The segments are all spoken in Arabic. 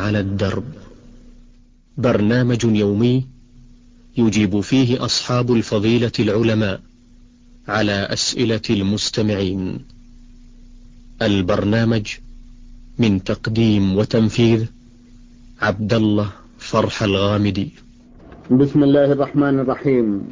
على الدرب، برنامج يومي يجيب فيه أصحاب الفضيلة العلماء على أسئلة المستمعين. البرنامج من تقديم وتنفيذ عبد الله فرح الغامدي. بسم الله الرحمن الرحيم.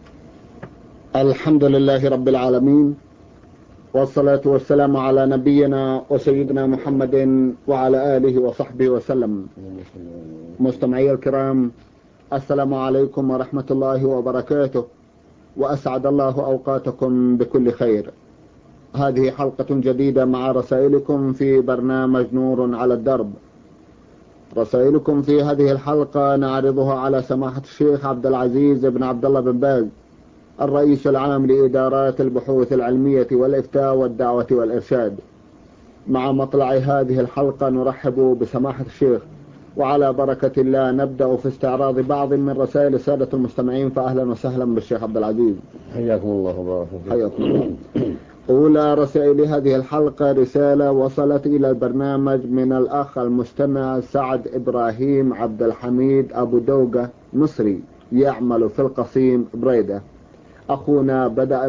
الحمد لله رب العالمين، والصلاة والسلام على نبينا وسيدنا محمد وعلى آله وصحبه وسلم. مستمعي الكرام، السلام عليكم ورحمة الله وبركاته، وأسعد الله أوقاتكم بكل خير. هذه حلقة جديدة مع رسائلكم في برنامج نور على الدرب. رسائلكم في هذه الحلقة نعرضها على سماحة الشيخ عبد العزيز بن عبد الله بن باز، الرئيس العام لإدارات البحوث العلمية والإفتاء والدعوة والإرشاد. مع مطلع هذه الحلقة نرحب بسماحة الشيخ، وعلى بركة الله نبدأ في استعراض بعض من رسائل السادة المستمعين. فأهلا وسهلا بالشيخ عبد العزيز. حياكم الله وبارك فيكم. حياكم الله. أولى رسائل هذه الحلقة رسالة وصلت إلى البرنامج من الأخ المستمع سعد إبراهيم عبد الحميد أبو دوقة، مصري يعمل في القصيم بريدة. أخونا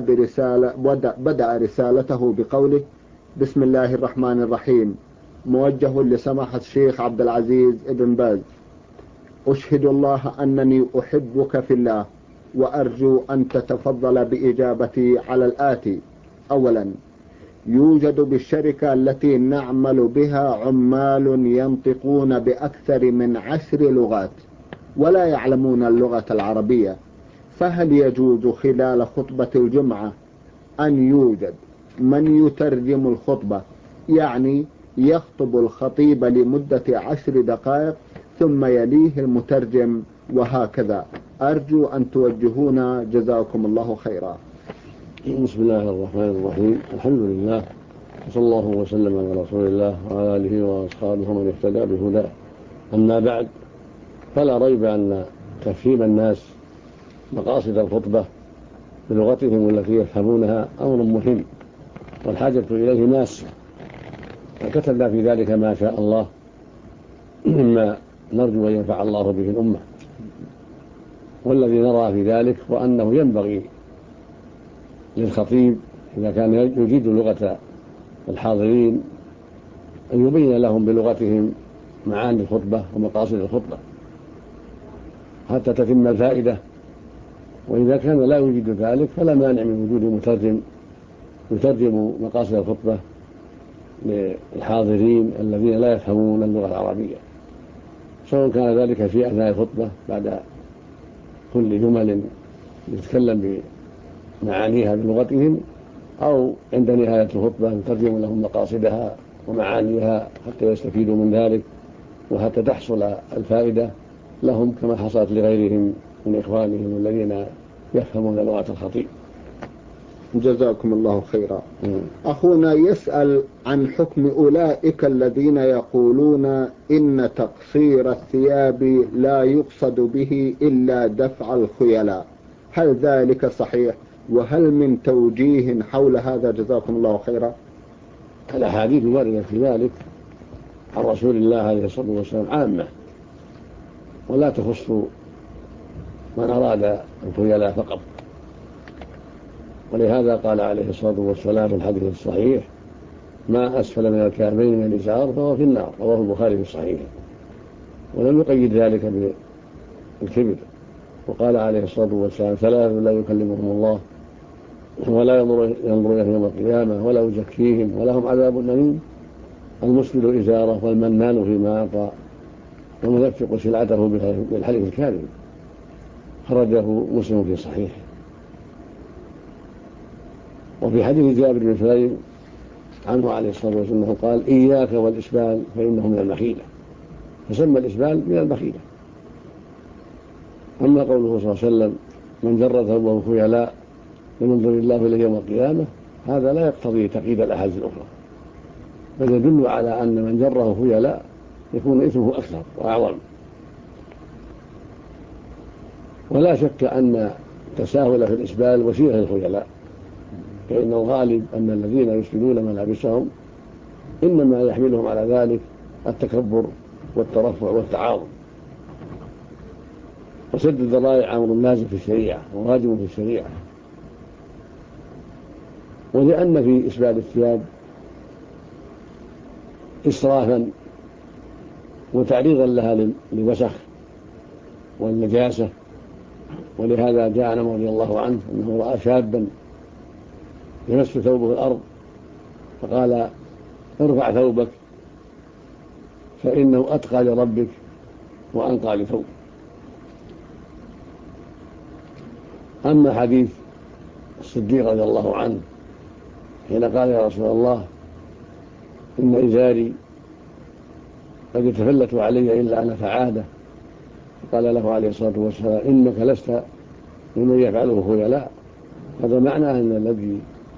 بدأ رسالته بقوله: بسم الله الرحمن الرحيم، موجه لسماحة الشيخ عبد العزيز ابن باز. أشهد الله أنني أحبك في الله، وأرجو أن تتفضل بإجابتي على الآتي. أولا، يوجد بالشركة التي نعمل بها عمال ينطقون بأكثر من 10 لغات ولا يعلمون اللغة العربية، فهل يجوز خلال خطبة الجمعة أن يوجد من يترجم الخطبة، يعني يخطب الخطيب لمدة 10 دقائق ثم يليه المترجم وهكذا؟ أرجو أن توجهونا، جزاكم الله خيرا. بسم الله الرحمن الرحيم. الحمد لله، وصلى الله وسلم على رسول الله وعلى آله وأصحابه من اهتدى بهداه. أما بعد، فلا ريب أن تفهيم الناس مقاصد الخطبة بلغتهم التي يفهمونها أمر مهم، والحاجة إليه ماسة، وكتبنا في ذلك ما شاء الله مما نرجو أن ينفع الله به الأمة. والذي نرى في ذلك وأنه ينبغي للخطيب إذا كان يجيد لغة الحاضرين أن يبين لهم بلغتهم معاني الخطبة ومقاصد الخطبة حتى تتم الفائدة. وإذا كان لا يجيد ذلك فلا مانع من وجود مترجم يترجم مقاصد الخطبة للحاضرين الذين لا يفهمون اللغة العربية، سواء كان ذلك في أثناء الخطبة بعد كل جمل يتكلم بمعانيها بلغتهم، أو عند نهاية الخطبة يترجم لهم مقاصدها ومعانيها حتى يستفيدوا من ذلك، وحتى تحصل الفائدة لهم كما حصلت لغيرهم من إخوانهم الذين يفهمون لغة الخطيب. جزاكم الله خيرا. أخونا يسأل عن حكم أولئك الذين يقولون إن تقصير الثياب لا يقصد به إلا دفع الخيلاء، هل ذلك صحيح؟ وهل من توجيه حول هذا؟ جزاكم الله خيرا. الأحاديث الواردة في ذلك عن رسول الله عليه الصلاة والسلام عامة، ولا تخص من أراد الخيلاء فقط. ولهذا قال عليه الصلاة والسلام في الحديث الصحيح: ما أسفل من الكعبين من الإزار فهو في النار، رواه البخاري في الصحيح. ولم يقيد ذلك بالكبر، وقال عليه الصلاة والسلام: 3 لا يكلمهم الله ولا ينظر إليهم يوم القيامة ولا يزكيهم ولهم عذاب أليم: المسبل إزاره والمنان فيما أعطى ومنفق سلعته بالحلف الكاذب. خرجه مسلم في صحيح. وفي حديث جابر بن سليم عنه عليه الصلاة والسلام قال: إياك والإسبال فإنه من المخيلة، فسمى الإسبال من المخيلة. أما قوله صلى الله عليه وسلم: من جر ثوبه خيلاء ينظر الله إليه يوم القيامة، هذا لا يقتضي تقييد الأحاديث الأخرى، بل يدل على أن من جره خيلاء يكون إثمه أكثر وأعظم. ولا شك أن تساهل في الإسبال وسيلة للخيلاء، فإن الغالب أن الذين يسبلون ملابسهم إنما يحملهم على ذلك التكبر والترفع والتعاظم. وسد الذرائع أمر لازم في الشريعة وواجب في الشريعة. ولأن في إسبال الثياب إسرافا وتعريضا لها للوسخ والنجاسة. ولهذا جاء عن عمر رضي الله عنه أنه رأى شابا يمس ثوبه الأرض فقال: ارفع ثوبك فإنه أتقى لربك وأنقى لثوبك. أما حديث الصديق رضي الله عنه حين قال: يا رسول الله، إن إزاري قد يتفلت علي إلا أنا فعاده، قال له عليه الصلاة والسلام: إنك لست ممن يفعله خيلاء. هذا معنى أن الذي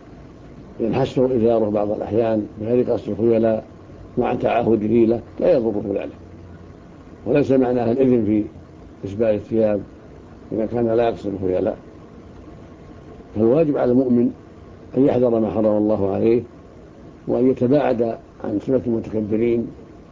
ينحسه إزاره بعض الأحيان بغير قصد الخيلاء مع تعاهده له لا يضره ذلك، وليس معناها الإذن في إسبال الثياب إذا كان لا يقصد الخيلاء. فالواجب على المؤمن أن يحذر ما حرم الله عليه وأن يتباعد عن سنة المتكبرين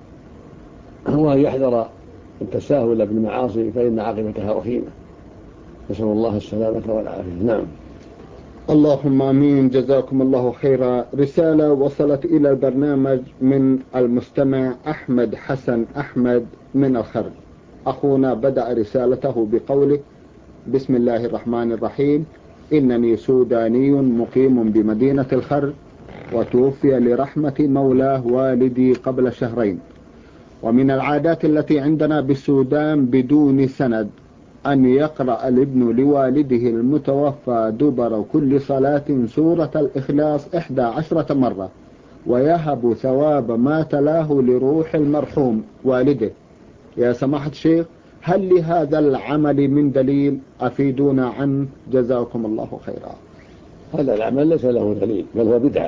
وأن يحذر التساهل بالمعاصي فإن عاقبتها وخيمة. نسأل الله السلامة والعافية. نعم. اللهم آمين. جزاكم الله خيرا. رسالة وصلت إلى البرنامج من المستمع أحمد حسن أحمد من الخرج. أخونا بدأ رسالته بقوله: بسم الله الرحمن الرحيم. إنني سوداني مقيم بمدينة الخرج، وتوفي لرحمة مولاه والدي قبل شهرين. ومن العادات التي عندنا بالسودان بدون سند أن يقرأ الابن لوالده المتوفى دبر كل صلاة سورة الإخلاص 11 مرة، ويهب ثواب ما تلاه لروح المرحوم والده. يا سماحة الشيخ، هل لهذا العمل من دليل؟ أفيدونا عنه جزاكم الله خيرا. هذا العمل ليس له دليل، بل هو بدعة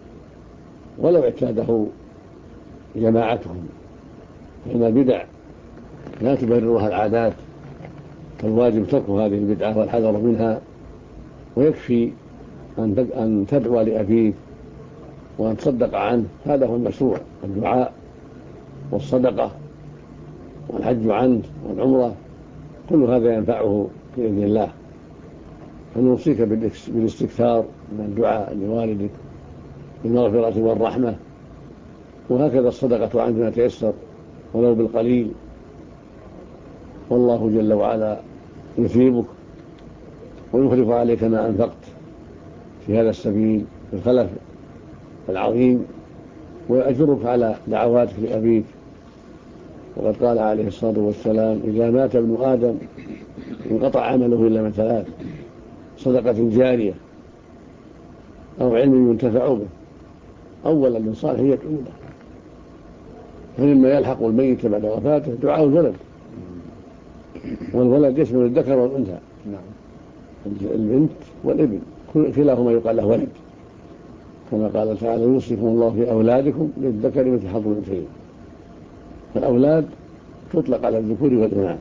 ولو اعتاده جماعتهم، فإن البدع لا تبررها العادات، فالواجب ترك هذه البدعة والحذر منها. ويكفي أن تدعو لأبيك وأن تصدق عنه، هذا هو المشروع: الدعاء والصدقة والحج عنه والعمرة، كل هذا ينفعه بإذن الله. فنوصيك بالاستكثار من الدعاء لوالدك بالمغفرة والرحمة، وهكذا الصدقة عنه ما تيسر ولو بالقليل، والله جل وعلا يثيبك ويخلف عليك ما أنفقت في هذا السبيل في الخلف العظيم، ويأجرك على دعواتك لأبيك. وقد قال عليه الصلاة والسلام: إذا مات ابن آدم انقطع عمله إلا من ثلاث: صدقة جارية، أو علم ينتفع به، أو ولد صالح يدعو له. فمما يلحق الميت بعد وفاته دعاء الولد، والولد يشمل الذكر والأنثى، البنت والابن كلاهما يقال له ولد، كما قال تعالى: يوصيكم الله في أولادكم للذكر مثل حظ الأنثيين. فالأولاد تطلق على الذكور والإناث،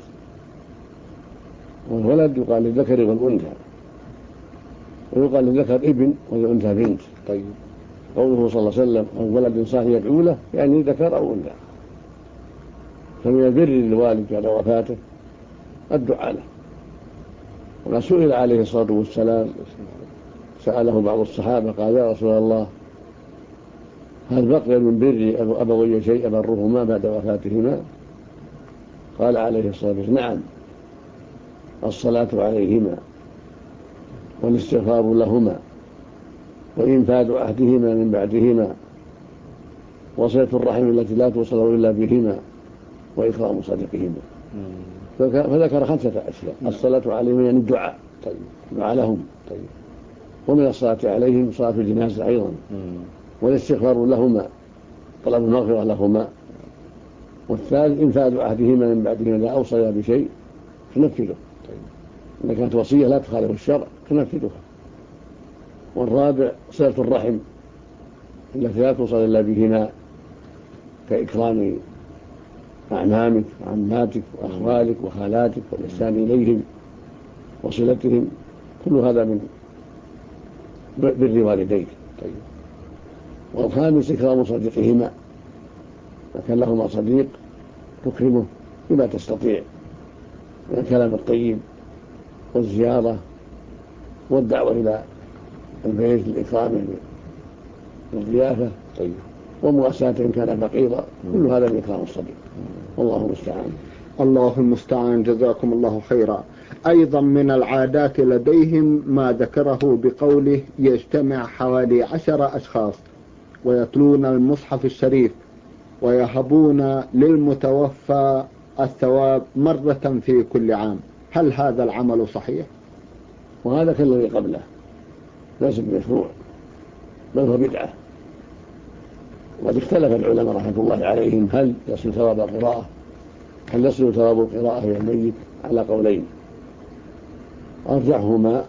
والولد يقال للذكر والأنثى، ويقال للذكر ابن وللأنثى بنت. طيب. قوله صلى الله عليه وسلم: أو ولد صالح يدعو له، يعني ذكر أو أنثى. فمن البر للوالد بعد وفاته الدعاء له. وما سئل عليه الصلاة والسلام، سأله بعض الصحابة قال: يا رسول الله، هل بقي من بر أبوي شيء أبرهما بعد وفاتهما؟ قال عليه الصلاة والسلام: نعم، الصلاة عليهما، والاستغفار لهما، وإنفاذ عهدهما من بعدهما، وصلة الرحم التي لا توصل إلا بهما، وإكرام صديقهما. فذكر 5 أشياء: الصلاة عليهما يعني الدعاء، دعاء لهم، ومن الصلاة عليهم صلاة الجنازة أيضا، والاستغفار لهما، طلب المغفرة لهما، والثالث إنفاذ عهدهما من بعدهما، إذا أوصيا بشيء تنفذه، إذا كانت وصية لا تخالف الشرع تنفذها. والرابع صلة الرحم التي لا توصل إلا بهما، كإكرام أعمامك وعماتك وأخوالك وخالاتك والإحسان إليهم وصلتهم، كل هذا من بر والديك. والخامس إكرام صديقهما، ما كان لهما صديق تكرمه بما تستطيع من الكلام الطيب والزيارة والدعوة إلى البيت لإكرامه والضيافة ومواساة إن كان فقيرا، كل هذا من إكرام الصديق. والله المستعان. الله المستعان، جزاكم الله خيرا. أيضا من العادات لديهم ما ذكره بقوله يجتمع حوالي 10 أشخاص ويتلون المصحف الشريف ويهبون للمتوفى الثواب مرة في كل عام، هل هذا العمل صحيح؟ وهذا كالذي قبله ليس بمشروع بل هو بدعة. وقد اختلف العلماء رحمة الله عليهم هل يصل ثواب القراءة، هل يصل ثواب القراءة إلى الميت على قولين، أرجحهما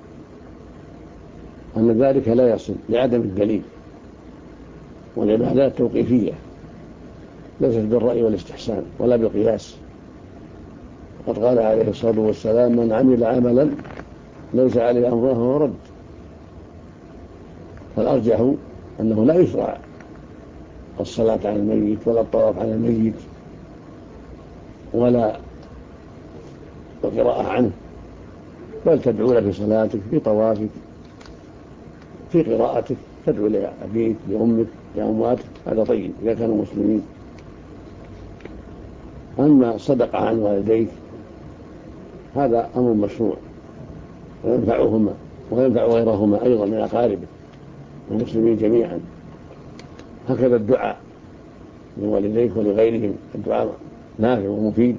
أن ذلك لا يصل لعدم الدليل، والعبادات توقيفية ليست بالرأي والاستحسان ولا بالقياس. وقد قال عليه الصلاة والسلام من عمل عملا ليس عليه أمره فهو رد. فالأرجح أنه لا يشرع الصلاة على الميت ولا الطواف على الميت ولا القراءة عنه، بل تدعو له في صلاتك، في طوافك، في قراءتك، تدعو لأبيك لأمك لأمواتك، هذا طيب إذا كانوا مسلمين. أما الصدقة عن والديك هذا أمر مشروع وينفعهما وينفع غيرهما أيضا من أقاربه والمسلمين جميعا. هكذا الدعاء لوالديك ولغيرهم الدعاء نافع ومفيد،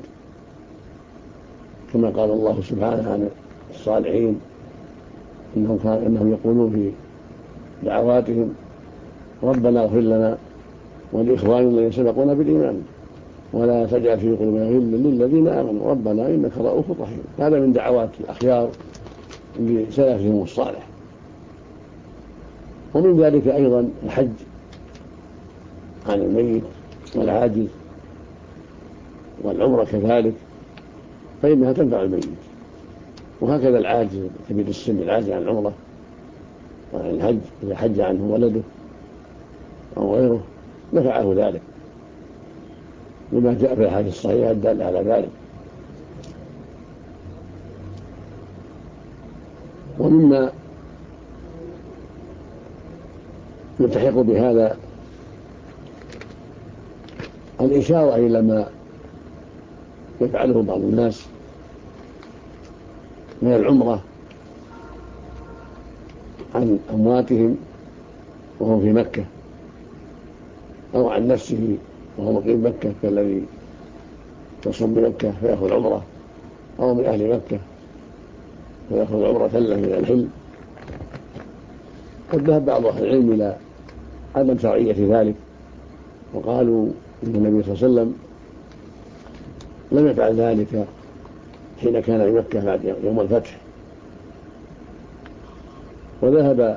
كما قال الله سبحانه عن الصالحين إنهم يقولون في دعواتهم ربنا اغفر لنا ولإخواننا الذين سبقونا بالإيمان ولا تجعل في قلوبنا غلا للذين آمنوا ربنا إنك رؤوف رحيم. هذا من دعوات الأخيار لسلفهم الصالح. ومن ذلك أيضا الحج عن الميت والعاجز والعمرة كذلك، فإنها تنفع الميت. وهكذا العاجز كبير السن العاجز عن العمرة وعن الحج إذا حج عنه ولده أو غيره نفعه ذلك لما جاء في الحديث الصحيح الدال على ذلك. ومما يلتحق بهذا الإشارة إلى ما يفعله بعض الناس من العمرة عن أمواتهم وهم في مكة، أو عن نفسه وهو مقيم مكة كالذي يصوم بمكة فيأخذ عمرة، أو من أهل مكة فيأخذ عمرة له من الحل. قد ذهب بعض أهل العلم إلى عدم شرعية ذلك، وقالوا إن النبي صلى الله عليه وسلم لم يفعل ذلك حين كان في مكة بعد يوم الفتح. وذهب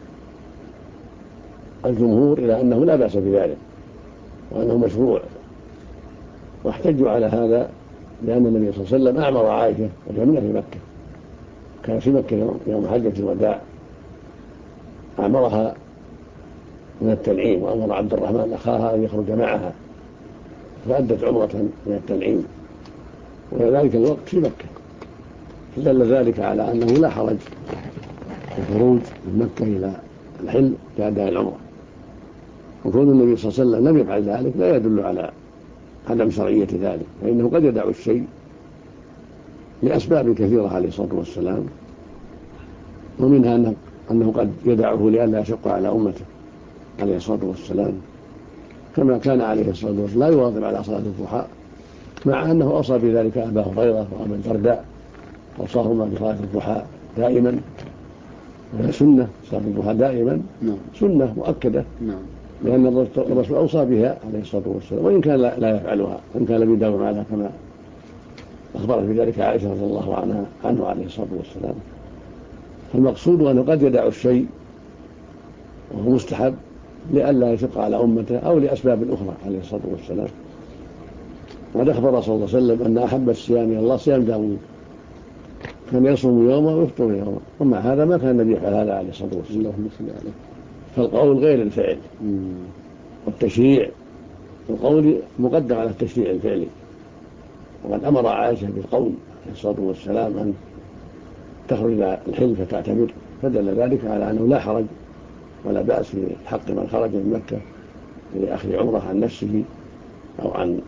الجمهور إلى أنه لا بأس بذلك وأنه مشروع، واحتجوا على هذا لأن النبي صلى الله عليه وسلم أعمر عائشة وجميع في مكة، كان في مكة يوم حجة الوداع أعمرها من التنعيم، وأمر عبد الرحمن أخاها أن يخرج معها فأدت عمرة من التنعيم، وذلك الوقت في مكة، فدل ذلك على أنه لا حرج في الخروج من مكة إلى الحل لأداء العمرة. وكون النبي صلى الله عليه وسلم لم يفعل ذلك لا يدل على عدم شرعية ذلك، فإنه قد يدع الشيء لأسباب كثيرة عليه الصلاة والسلام، ومنها أنه قد يدعه لئلا يشق على أمته عليه الصلاة والسلام، كما كان عليه الصلاة والسلام لا يواظب على صلاة الضحى، مع أنه أوصى بذلك أبا هريرة وأبا الدرداء، أوصاهما بصلاة الضحى دائما، وهي سنة صلاة الضحى دائما سنة مؤكدة، لأن الرسول أوصى بها عليه الصلاة والسلام، وإن كان لا يفعلها، إن كان لم يداوم عليها كما أخبرت بذلك عائشة رضي الله عنه عليه الصلاة والسلام. فالمقصود أنه قد يدع الشيء وهو مستحب لئلا يشق على أمته أو لأسباب أخرى عليه الصلاة والسلام. وقد أخبر صلى الله عليه وسلم أن أحب الصيام إلى الله صيام داود، كان يصوم يوما ويفطر يوما، ومع هذا ما كان النبي يفعل هذا عليه الصلاة والسلام. فالقول غير الفعل، والتشريع القول مقدم على التشريع الفعلي، وقد أمر عائشة بالقول عليه الصلاة والسلام أن تخرج إلى الحل فتعتمر، فدل ذلك على أنه لا حرج ولا بأس في حق من خرج من مكة لأخذ عمره عن نفسه أو عن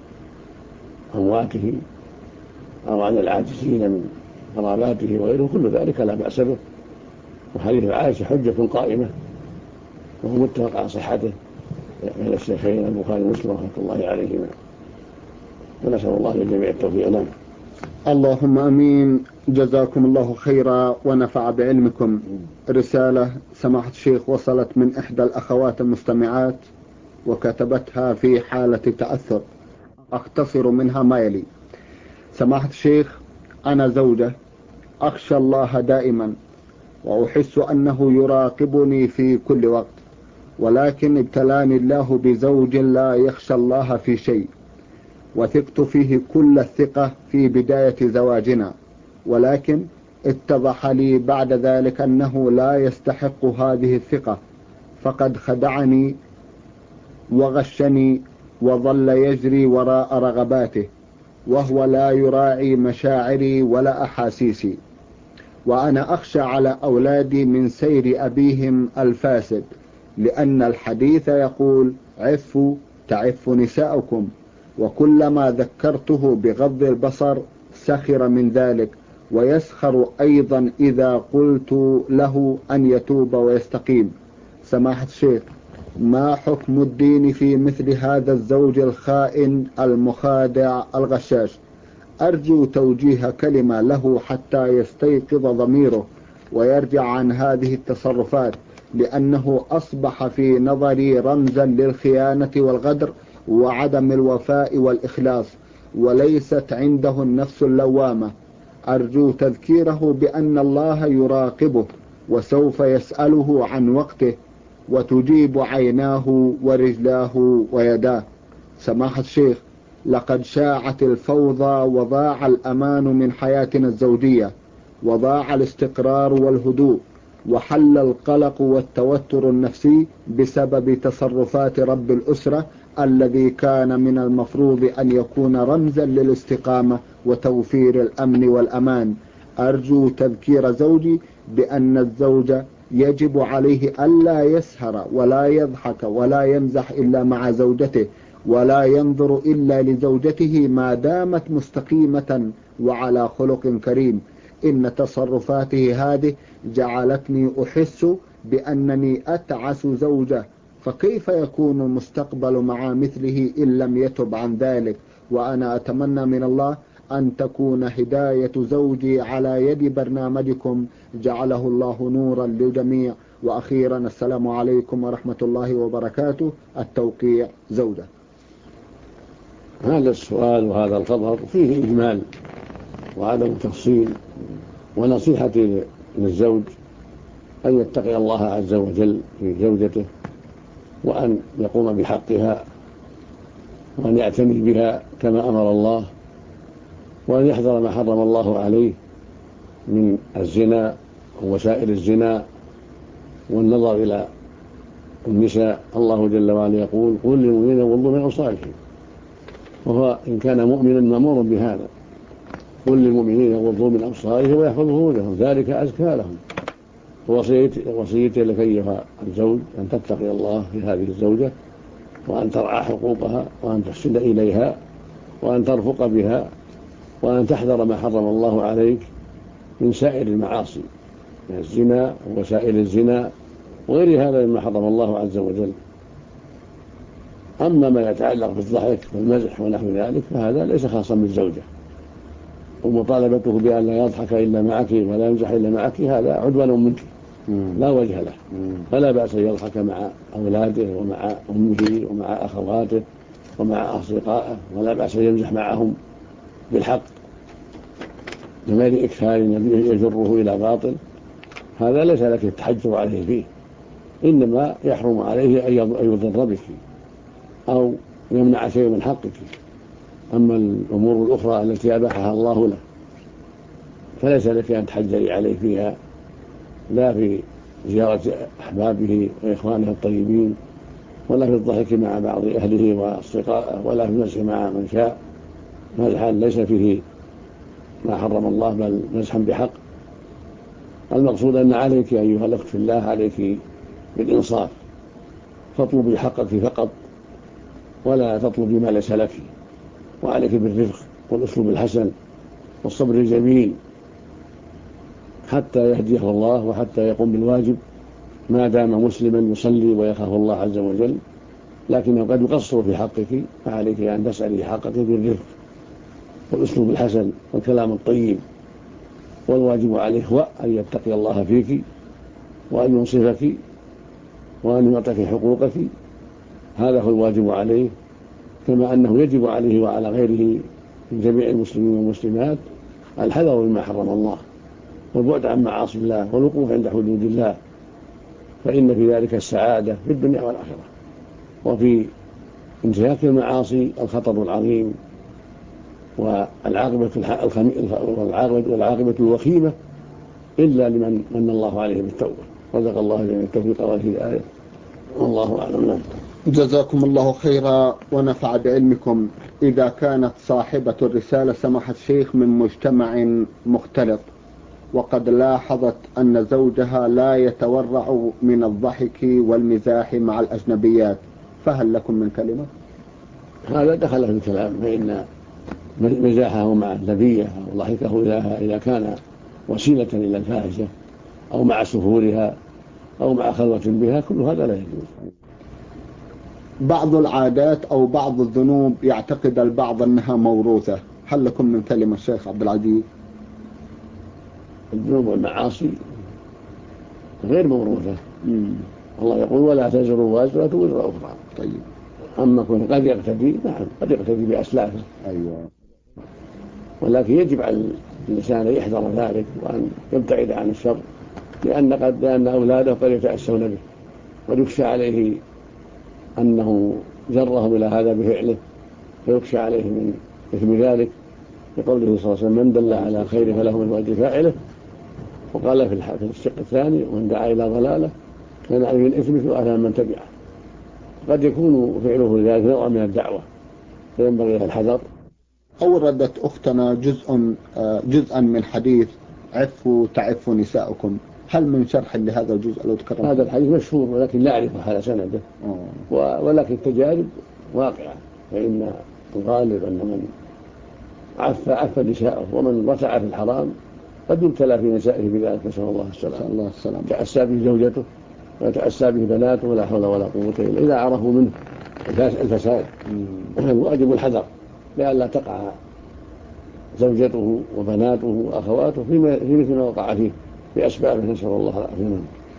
أمواته أو عن العاجزين من قراباته وغيره، كل ذلك لا بأس به. وحديث عائشة حجة قائمة وهو متفق على صحته بين الشيخين البخاري ومسلم رحمة الله عليهما، ونسأل الله للجميع التوفيق. نعم. اللهم أمين. جزاكم الله خيرا ونفع بعلمكم. رسالة سماحة الشيخ وصلت من إحدى الأخوات المستمعات وكتبتها في حالة تأثر، أختصر منها ما يلي: سماحة الشيخ، أنا زوجة أخشى الله دائما وأحس أنه يراقبني في كل وقت، ولكن ابتلاني الله بزوج لا يخشى الله في شيء، وثقت فيه كل الثقة في بداية زواجنا، ولكن اتضح لي بعد ذلك أنه لا يستحق هذه الثقة، فقد خدعني وغشني وظل يجري وراء رغباته، وهو لا يراعي مشاعري ولا أحاسيسي، وأنا أخشى على أولادي من سير أبيهم الفاسد، لأن الحديث يقول: عفوا تعف نساؤكم، وكلما ذكرته بغض البصر سخر من ذلك، ويسخر أيضا إذا قلت له أن يتوب ويستقيم. سماحة الشيخ، ما حكم الدين في مثل هذا الزوج الخائن المخادع الغشاش؟ أرجو توجيه كلمة له حتى يستيقظ ضميره ويرجع عن هذه التصرفات، لأنه أصبح في نظري رمزا للخيانة والغدر وعدم الوفاء والإخلاص، وليست عنده النفس اللوامة. أرجو تذكيره بأن الله يراقبه وسوف يسأله عن وقته، وتجيب عيناه ورجلاه ويداه. سماحة الشيخ، لقد شاعت الفوضى وضاع الأمان من حياتنا الزوجية، وضاع الاستقرار والهدوء، وحل القلق والتوتر النفسي بسبب تصرفات رب الأسرة الذي كان من المفروض أن يكون رمزا للاستقامة وتوفير الأمن والأمان. أرجو تذكير زوجي بأن الزوج يجب عليه ألا يسهر ولا يضحك ولا يمزح إلا مع زوجته، ولا ينظر إلا لزوجته ما دامت مستقيمة وعلى خلق كريم. إن تصرفاته هذه جعلتني أحس بأنني أتعس زوجة، فكيف يكون المستقبل مع مثله إن لم يتب عن ذلك؟ وأنا أتمنى من الله أن تكون هداية زوجي على يد برنامجكم، جعله الله نورا للجميع. وأخيرا السلام عليكم ورحمة الله وبركاته. التوقيع زوجة. هذا السؤال وهذا الخبر فيه إجمال وعدم تفصيل، ونصيحتي للزوج أن يتقي الله عز وجل في زوجته، وأن يقوم بحقها، وأن يعتني بها كما أمر الله، وأن يحذر ما حرم الله عليه من الزنا ووسائل الزنا والنظر إلى النساء. الله جل وعلا يقول: قل للمؤمنين يغضوا من أبصارهم، وهو إن كان مؤمنا مأمور بهذا. قل للمؤمنين يغضوا من أبصارهم ويحفظوا فروجهم ذلك أزكى لهم. وصيتي لك أيها الزوج أن تتقي الله في هذه الزوجة، وأن ترعى حقوقها، وأن تحسن إليها، وأن ترفق بها، وأن تحذر ما حرم الله عليك من سائر المعاصي، من الزنا ووسائل الزنا وغير هذا مما حرم الله عز وجل. أما ما يتعلق بالضحك والمزح ونحو ذلك فهذا ليس خاصا بالزوجة، ومطالبته بأن لا يضحك إلا معك ولا يمزح إلا معك هذا عدوان منك لا وجه له. فلا بأس أن يضحك مع أولاده ومع أمه ومع أخواته ومع أصدقائه، ولا بأس أن يمزح معهم بالحق بغير إكثار يجره إلى باطل. هذا ليس لك التحجر عليه فيه، إنما يحرم عليه أن يضر بك أو يمنع شيء من حقك. أما الأمور الأخرى التي أباحها الله له فليس لك أن تحجري عليه فيها، لا في زيارة أحبابه وإخوانه الطيبين ولا في الضحك مع بعض أهله وأصدقائه، ولا في المزح مع من شاء، مزحا ليس فيه ما حرم الله بل مزحا بحق. المقصود أن عليك أيها الأخت في الله عليك بالإنصاف، فاطلبي حقك فقط ولا تطلبي ما ليس لك، وعليك بالرفق والأسلوب الحسن والصبر الجميل حتى يهديه الله وحتى يقوم بالواجب ما دام مسلما يصلي ويخاف الله عز وجل، لكنه قد يقصر في حقك، فعليك أن تسألي حقك بالرفق والأسلوب الحسن والكلام الطيب. والواجب عليه هو أن يتقي الله فيك وأن ينصفك وأن يعطيك حقوقك، هذا هو الواجب عليه، كما أنه يجب عليه وعلى غيره من جميع المسلمين والمسلمات الحذر مما حرم الله والبعد عن معاصي الله والوقوف عند حدود الله، فإن في ذلك السعادة في الدنيا والآخرة. وفي انتهاك المعاصي الخطر العظيم والعاقبة الوخيمة إلا لمن من الله عليه بالتوبة. رزق الله جميع التوفيق والهداية، والله أعلم. جزاكم الله خيرا ونفع بعلمكم. إذا كانت صاحبة الرسالة سماحة الشيخ من مجتمع مختلط وقد لاحظت أن زوجها لا يتورع من الضحك والمزاح مع الأجنبيات، فهل لكم من كلمة؟ هذا دخل في الكلام، فإن مزاحه مع النبية أو ضحكه إذا كان وسيلة إلى الفاحشة أو مع سفورها أو مع خلوة بها، كل هذا لا يجوز. بعض العادات أو بعض الذنوب يعتقد البعض أنها موروثة، هل لكم من كلمة الشيخ عبد العزيز؟ الذنوب والمعاصي غير موروثة. الله يقول ولا تزر وازرة وزر أخرى. طيب. أما قد يقتدي، نعم قد يقتدي بأسلافه. أيوة. ولكن يجب على الإنسان أن يحذر ذلك وأن يبتعد عن الشر، لأن أولاده قد يتأسون به، ويخشى عليه أنه جرهم إلى هذا بفعله، فيخشى عليه من إثم ذلك، لقوله صلى الله عليه وسلم من دل على خير فله من أجر فاعله. وقال في الشق الثاني ومن دعا إلى ضلاله كان عليه من إثمه وآثام من تبعه. قد يكون فعله ذلك نوع من الدعوة، فينبغي له الحذر. أوردت أختنا جزءا من حديث عفوا تعفوا نساؤكم، هل من شرح لهذا الجزء لو تكرر؟ هذا الحديث مشهور ولكن لا أعرف هذا سنده، ولكن التجارب واقعة، فإن الغالب أن من عف نساءه ومن رتع في الحرام قد يبتلى في نسائه بذلك، نسأل الله السلامة. تأسى به زوجته وتأسى به بناته ولا حول ولا قوة إلا إذا عرفوا منه الفساد. واجب الحذر لئلا تقع زوجته وبناته وأخواته في مثل ما وقع فيه بأسبابه، نسأل الله العافية.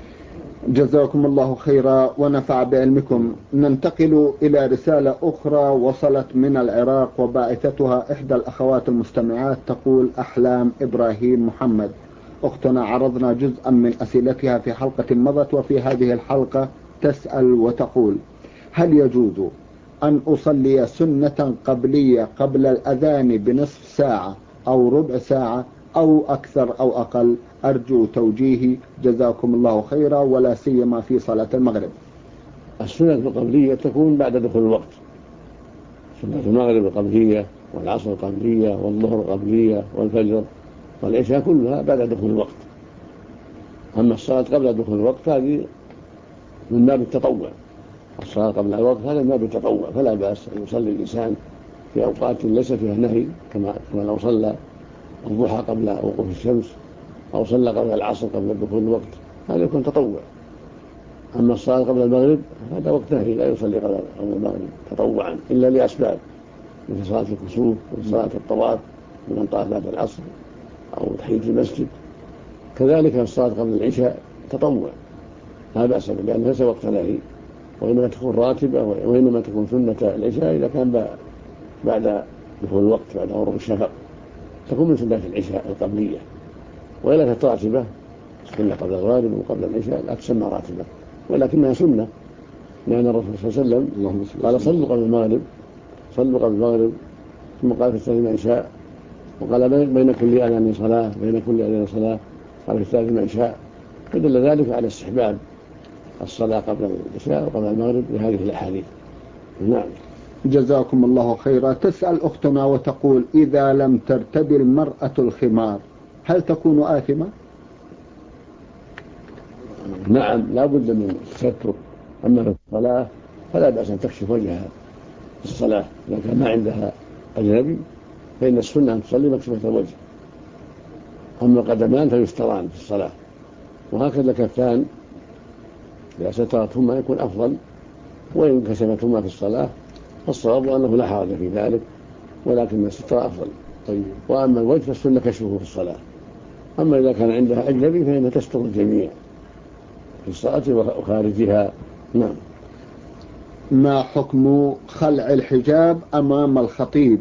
جزاكم الله خيرا ونفع بعلمكم. ننتقل إلى رسالة أخرى وصلت من العراق وباعثتها إحدى الأخوات المستمعات، تقول أحلام إبراهيم محمد. أختنا عرضنا جزءا من أسئلتها في حلقة مضت، وفي هذه الحلقة تسأل وتقول: هل يجوز أن أصلي سنة قبلية قبل الأذان بنصف ساعة أو ربع ساعة أو أكثر أو أقل؟ أرجو توجيهي جزاكم الله خيرا، ولا سيما في صلاة المغرب. السنة القبلية تكون بعد دخول الوقت، سنة المغرب القبلية والعصر القبلية والظهر القبلية والفجر والعشاء كلها بعد دخول الوقت. أما الصلاة قبل دخول الوقت هذه من باب التطوع، الصلاة قبل الوقت هذا من باب التطوع، فلا بأس أن يصلي الإنسان في أوقات ليس فيها نهي، كما لو صلى الضحى قبل وقوف الشمس أو صلى قبل العصر قبل دخول الوقت، هذا يكون تطوع. أما الصلاة قبل المغرب هذا وقت نهي، لا يصلي قبل المغرب تطوعا إلا لأسباب، مثل صلاة الكسوف وصلاة الطواف لمن طاف بعد العصر أو تحية المسجد. كذلك الصلاة قبل العشاء تطوع لا بأس به، لأنه ليس وقت نهي، وإنما تكون راتبة، وإنما تكون سنة العشاء إذا كان بعد دخول الوقت بعد غروب الشفق تكون من سنة العشاء القبلية. وإلا كانت راتبة سنة قبل الغالب وقبل العشاء لا تسمى راتبة، ولكنها سنة، لأن الرسول صلى الله عليه وسلم قال صلوا قبل المغرب ثم قال في الثاني من شاء، وقال بين كل أذان صلاة، بين كل أذان صلاة، قال في الثالث من شاء، فدل ذلك على استحباب الصلاة قبل العشاء وقبل المغرب بهذه الأحاديث. نعم. جزاكم الله خيرا. تسأل أختنا وتقول: إذا لم ترتدي المرأة الخمار هل تكون آثمة؟ نعم، لا بد من التستر. أما في الصلاة فلا بأس أن تكشف وجهها في الصلاة إذا كان ما عندها أجنبي، فإن السنة أن تصلي مكشوفة الوجه. أما القدمان فيستران في الصلاة، وهكذا كفان إذا سترتهما يكون أفضل، وإن كشفتهما في الصلاة فالصواب أنه لا حرج في ذلك، ولكن الستر أفضل. طيب. وأما الوجه فالسنة كشفه في الصلاة. أما إذا كان عندها أجنبي فإنها تستر الجميع في الصلاة وخارجها. نعم. ما حكم خلع الحجاب أمام الخطيب؟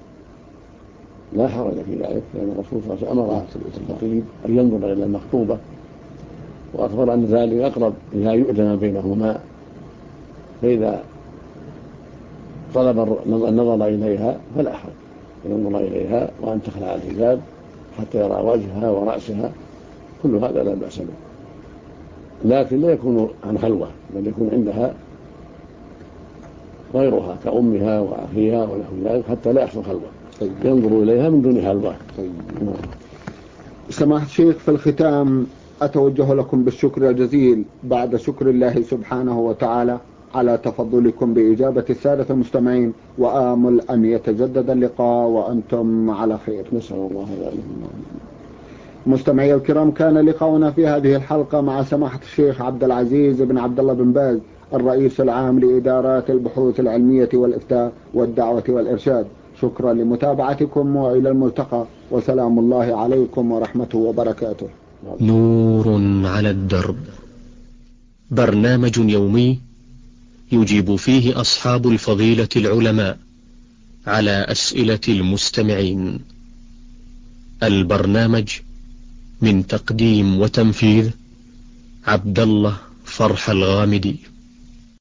لا حرج في ذلك، لأن الرسول صلى الله عليه وسلم أمر الخطيب أن ينظر إلى المخطوبة، وأخبر أن ذلك أقرب إلى يؤذن بينهما، فإذا طلب النظر إليها فلا حرج أن ينظر إليها وأن تخلع الحجاب حتى يرى وجهها ورأسها، كل هذا لا بأس به، لكن لا يكون عن خلوة، بل يكون عندها غيرها كأمها وأخيها ونحو ذلك حتى لا يحصل خلوة. طيب. ينظر إليها من دون خلوة. طيب. سماحة الشيخ، في الختام أتوجه لكم بالشكر الجزيل بعد شكر الله سبحانه وتعالى على تفضلكم بإجابة السادة المستمعين، وآمل أن يتجدد اللقاء وأنتم على خير. نسأل الله ذلك. مستمعي الكرام، كان لقاؤنا في هذه الحلقة مع سماحة الشيخ عبد العزيز بن عبد الله بن باز، الرئيس العام لإدارات البحوث العلمية والإفتاء والدعوة والإرشاد. شكرا لمتابعتكم، وإلى الملتقى، وسلام الله عليكم ورحمته وبركاته. نور على الدرب، برنامج يومي يجيب فيه أصحاب الفضيلة العلماء على أسئلة المستمعين. البرنامج من تقديم وتنفيذ عبد الله فرح الغامدي.